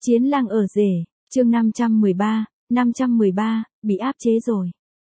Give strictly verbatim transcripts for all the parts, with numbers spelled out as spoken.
Chiến lang ở rể, chương năm trăm mười ba, năm trăm mười ba, bị áp chế rồi.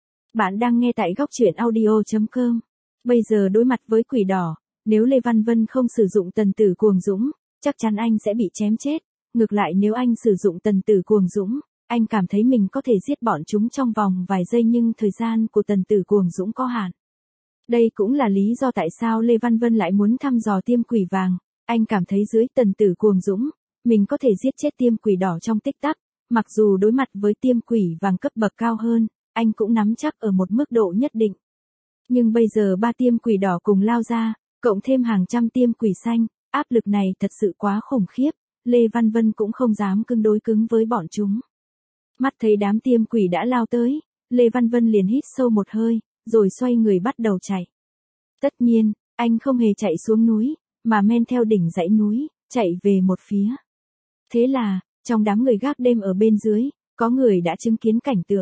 Bạn đang nghe tại góc truyện audio chấm com. Bây giờ đối mặt với quỷ đỏ, nếu Lê Văn Vân không sử dụng tần tử cuồng dũng, chắc chắn anh sẽ bị chém chết. Ngược lại nếu anh sử dụng tần tử cuồng dũng, anh cảm thấy mình có thể giết bọn chúng trong vòng vài giây nhưng thời gian của tần tử cuồng dũng có hạn. Đây cũng là lý do tại sao Lê Văn Vân lại muốn thăm dò tiêm quỷ vàng. Anh cảm thấy dưới tần tử cuồng dũng, mình có thể giết chết tiêm quỷ đỏ trong tích tắc. Mặc dù đối mặt với tiêm quỷ vàng cấp bậc cao hơn, anh cũng nắm chắc ở một mức độ nhất định. Nhưng bây giờ ba tiêm quỷ đỏ cùng lao ra, cộng thêm hàng trăm tiêm quỷ xanh, áp lực này thật sự quá khủng khiếp, Lê Văn Vân cũng không dám cứng đối cứng với bọn chúng. Mắt thấy đám tiêm quỷ đã lao tới, Lê Văn Vân liền hít sâu một hơi, rồi xoay người bắt đầu chạy. Tất nhiên, anh không hề chạy xuống núi, mà men theo đỉnh dãy núi, chạy về một phía. Thế là, trong đám người gác đêm ở bên dưới, có người đã chứng kiến cảnh tượng.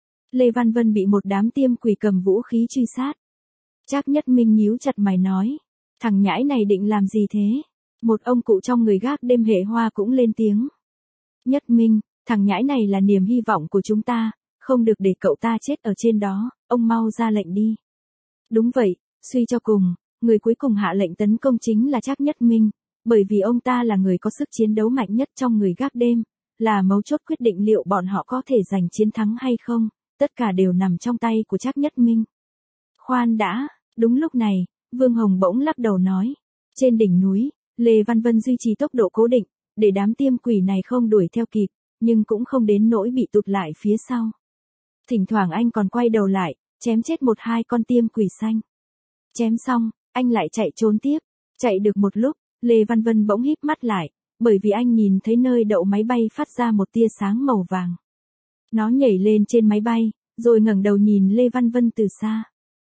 Lê Văn Vân bị một đám tiêm quỷ cầm vũ khí truy sát. Trác Nhất Minh nhíu chặt mày nói, thằng nhãi này định làm gì thế? Một ông cụ trong người gác đêm hệ hoa cũng lên tiếng. Nhất Minh, thằng nhãi này là niềm hy vọng của chúng ta, không được để cậu ta chết ở trên đó, ông mau ra lệnh đi. Đúng vậy, suy cho cùng, người cuối cùng hạ lệnh tấn công chính là Trác Nhất Minh, bởi vì ông ta là người có sức chiến đấu mạnh nhất trong người gác đêm, là mấu chốt quyết định liệu bọn họ có thể giành chiến thắng hay không, tất cả đều nằm trong tay của Trác Nhất Minh. Khoan đã, đúng lúc này, Vương Hồng bỗng lắc đầu nói, trên đỉnh núi, Lê Văn Vân duy trì tốc độ cố định, để đám tiêm quỷ này không đuổi theo kịp, nhưng cũng không đến nỗi bị tụt lại phía sau. Thỉnh thoảng anh còn quay đầu lại, chém chết một hai con tiêm quỷ xanh. Chém xong, anh lại chạy trốn tiếp, chạy được một lúc, Lê Văn Vân bỗng híp mắt lại, bởi vì anh nhìn thấy nơi đậu máy bay phát ra một tia sáng màu vàng. Nó nhảy lên trên máy bay, rồi ngẩng đầu nhìn Lê Văn Vân từ xa.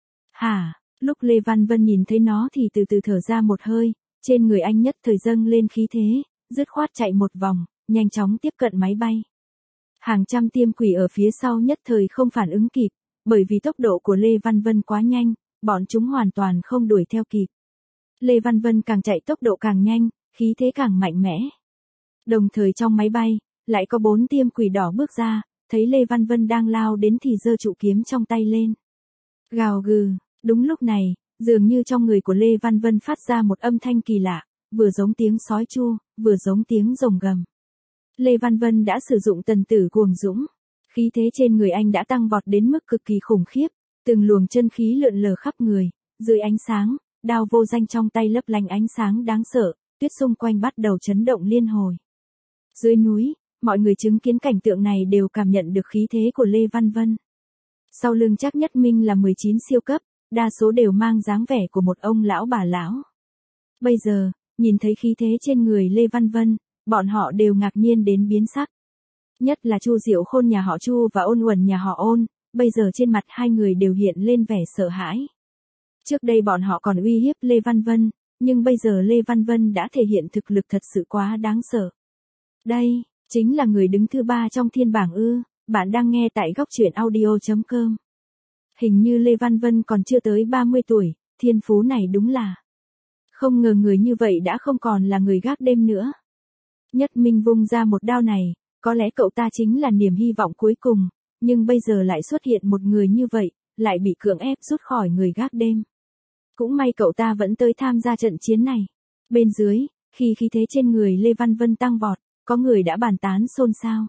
Hả, lúc Lê Văn Vân nhìn thấy nó thì từ từ thở ra một hơi, trên người anh nhất thời dâng lên khí thế, dứt khoát chạy một vòng, nhanh chóng tiếp cận máy bay. Hàng trăm tiêm quỷ ở phía sau nhất thời không phản ứng kịp, bởi vì tốc độ của Lê Văn Vân quá nhanh, bọn chúng hoàn toàn không đuổi theo kịp. Lê Văn Vân càng chạy tốc độ càng nhanh, khí thế càng mạnh mẽ. Đồng thời trong máy bay, lại có bốn tiêm quỷ đỏ bước ra, thấy Lê Văn Vân đang lao đến thì giơ trụ kiếm trong tay lên. Gào gừ, đúng lúc này, dường như trong người của Lê Văn Vân phát ra một âm thanh kỳ lạ, vừa giống tiếng sói chu, vừa giống tiếng rồng gầm. Lê Văn Vân đã sử dụng tần tử cuồng dũng. Khí thế trên người anh đã tăng vọt đến mức cực kỳ khủng khiếp, từng luồng chân khí lượn lờ khắp người, dưới ánh sáng, đao vô danh trong tay lấp lánh ánh sáng đáng sợ, tuyết xung quanh bắt đầu chấn động liên hồi. Dưới núi, mọi người chứng kiến cảnh tượng này đều cảm nhận được khí thế của Lê Văn Vân. Sau lưng Trác Nhất Minh là mười chín siêu cấp, đa số đều mang dáng vẻ của một ông lão bà lão. Bây giờ, nhìn thấy khí thế trên người Lê Văn Vân, bọn họ đều ngạc nhiên đến biến sắc. Nhất là Chu Diệu Khôn nhà họ Chu và Ôn Uẩn nhà họ Ôn, bây giờ trên mặt hai người đều hiện lên vẻ sợ hãi. Trước đây bọn họ còn uy hiếp Lê Văn Vân, nhưng bây giờ Lê Văn Vân đã thể hiện thực lực thật sự quá đáng sợ. Đây, chính là người đứng thứ ba trong thiên bảng ư, bạn đang nghe tại góc truyện audio chấm com. Hình như Lê Văn Vân còn chưa tới ba mươi tuổi, thiên phú này đúng là. Không ngờ người như vậy đã không còn là người gác đêm nữa. Nhất Minh vung ra một đao này, có lẽ cậu ta chính là niềm hy vọng cuối cùng, nhưng bây giờ lại xuất hiện một người như vậy, lại bị cưỡng ép rút khỏi người gác đêm. Cũng may cậu ta vẫn tới tham gia trận chiến này. Bên dưới, khi khí thế trên người Lê Văn Vân tăng vọt, có người đã bàn tán xôn xao.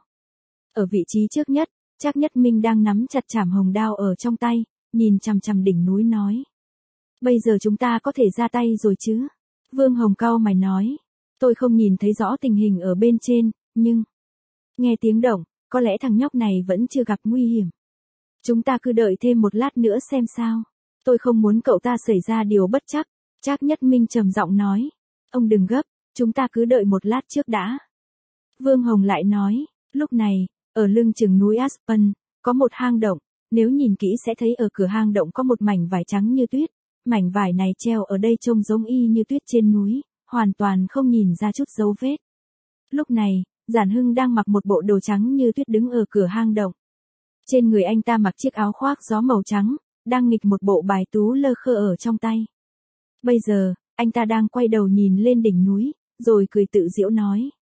Ở vị trí trước nhất, Trác Nhất Minh đang nắm chặt trảm hồng đao ở trong tay, nhìn chằm chằm đỉnh núi nói. Bây giờ chúng ta có thể ra tay rồi chứ? Vương Hồng cau mày nói. Tôi không nhìn thấy rõ tình hình ở bên trên, nhưng... Nghe tiếng động, có lẽ thằng nhóc này vẫn chưa gặp nguy hiểm. Chúng ta cứ đợi thêm một lát nữa xem sao. Tôi không muốn cậu ta xảy ra điều bất trắc. Trác Nhất Minh trầm giọng nói. Ông đừng gấp, chúng ta cứ đợi một lát trước đã. Vương Hồng lại nói, lúc này, ở lưng chừng núi Aspen, có một hang động, nếu nhìn kỹ sẽ thấy ở cửa hang động có một mảnh vải trắng như tuyết. Mảnh vải này treo ở đây trông giống y như tuyết trên núi, hoàn toàn không nhìn ra chút dấu vết. Lúc này, Giản Hưng đang mặc một bộ đồ trắng như tuyết đứng ở cửa hang động. Trên người anh ta mặc chiếc áo khoác gió màu trắng, đang nghịch một bộ bài tú lơ khơ ở trong tay. Bây giờ, anh ta đang quay đầu nhìn lên đỉnh núi, rồi cười tự giễu nói.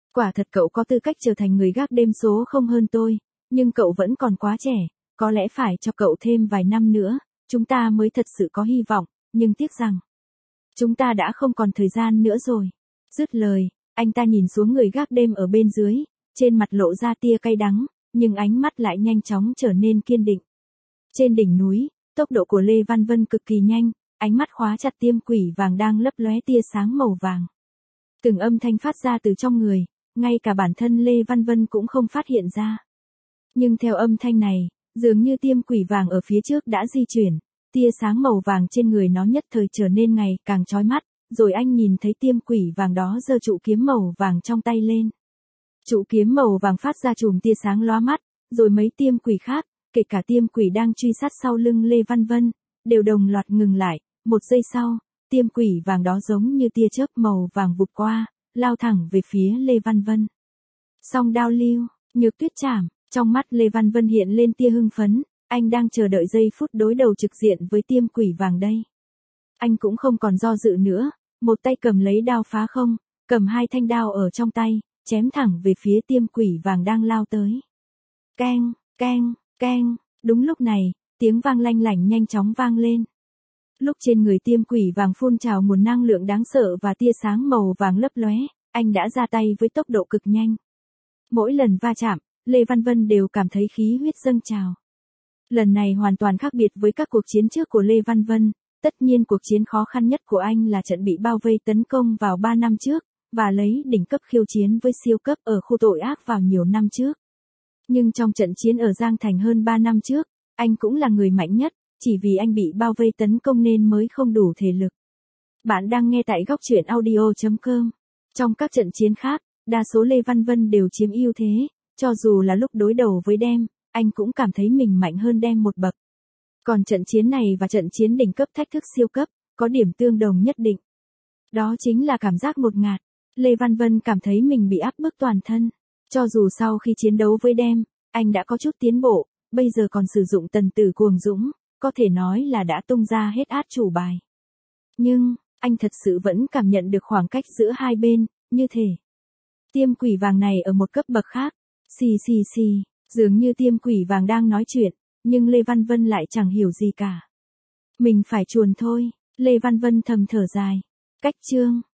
Quả thật cậu có tư cách trở thành người gác đêm số không hơn tôi, nhưng cậu vẫn còn quá trẻ, có lẽ phải cho cậu thêm vài năm nữa, chúng ta mới thật sự có hy vọng, nhưng tiếc rằng, chúng ta đã không còn thời gian nữa rồi. Dứt lời, anh ta nhìn xuống người gác đêm ở bên dưới, trên mặt lộ ra tia cay đắng, nhưng ánh mắt lại nhanh chóng trở nên kiên định. Trên đỉnh núi, tốc độ của Lê Văn Vân cực kỳ nhanh, ánh mắt khóa chặt tiêm quỷ vàng đang lấp lóe tia sáng màu vàng. Từng âm thanh phát ra từ trong người, ngay cả bản thân Lê Văn Vân cũng không phát hiện ra. Nhưng theo âm thanh này, dường như tiêm quỷ vàng ở phía trước đã di chuyển, tia sáng màu vàng trên người nó nhất thời trở nên ngày càng chói mắt, rồi anh nhìn thấy tiêm quỷ vàng đó giơ trụ kiếm màu vàng trong tay lên. Trụ kiếm màu vàng phát ra chùm tia sáng lóa mắt, rồi mấy tiêm quỷ khác, kể cả tiêm quỷ đang truy sát sau lưng Lê Văn Vân, đều đồng loạt ngừng lại, một giây sau, tiêm quỷ vàng đó giống như tia chớp màu vàng vụt qua, lao thẳng về phía Lê Văn Vân. Song đao lưu, nhược tuyết chảm, trong mắt Lê Văn Vân hiện lên tia hưng phấn, anh đang chờ đợi giây phút đối đầu trực diện với tiêm quỷ vàng đây. Anh cũng không còn do dự nữa, một tay cầm lấy đao phá không, cầm hai thanh đao ở trong tay, chém thẳng về phía tiêm quỷ vàng đang lao tới. Keng, keng, keng, đúng lúc này, tiếng vang lanh lảnh nhanh chóng vang lên. Lúc trên người tiêm quỷ vàng phun trào nguồn năng lượng đáng sợ và tia sáng màu vàng lấp lóe, anh đã ra tay với tốc độ cực nhanh. Mỗi lần va chạm, Lê Văn Vân đều cảm thấy khí huyết dâng trào. Lần này hoàn toàn khác biệt với các cuộc chiến trước của Lê Văn Vân, tất nhiên cuộc chiến khó khăn nhất của anh là trận bị bao vây tấn công vào ba năm trước, và lấy đỉnh cấp khiêu chiến với siêu cấp ở khu tội ác vào nhiều năm trước. Nhưng trong trận chiến ở Giang Thành hơn ba năm trước, anh cũng là người mạnh nhất, chỉ vì anh bị bao vây tấn công nên mới không đủ thể lực. Bạn đang nghe tại góc truyện audio chấm com. Trong các trận chiến khác, đa số Lê Văn Vân đều chiếm ưu thế, cho dù là lúc đối đầu với Đem, anh cũng cảm thấy mình mạnh hơn Đem một bậc. Còn trận chiến này và trận chiến đỉnh cấp thách thức siêu cấp, có điểm tương đồng nhất định. Đó chính là cảm giác ngột ngạt. Lê Văn Vân cảm thấy mình bị áp bức toàn thân. Cho dù sau khi chiến đấu với Đem, anh đã có chút tiến bộ, bây giờ còn sử dụng tần tử cuồng dũng, có thể nói là đã tung ra hết át chủ bài. Nhưng, anh thật sự vẫn cảm nhận được khoảng cách giữa hai bên, như thể tiêm quỷ vàng này ở một cấp bậc khác. Xì xì xì, dường như tiêm quỷ vàng đang nói chuyện, nhưng Lê Văn Vân lại chẳng hiểu gì cả. Mình phải chuồn thôi, Lê Văn Vân thầm thở dài. Cách chương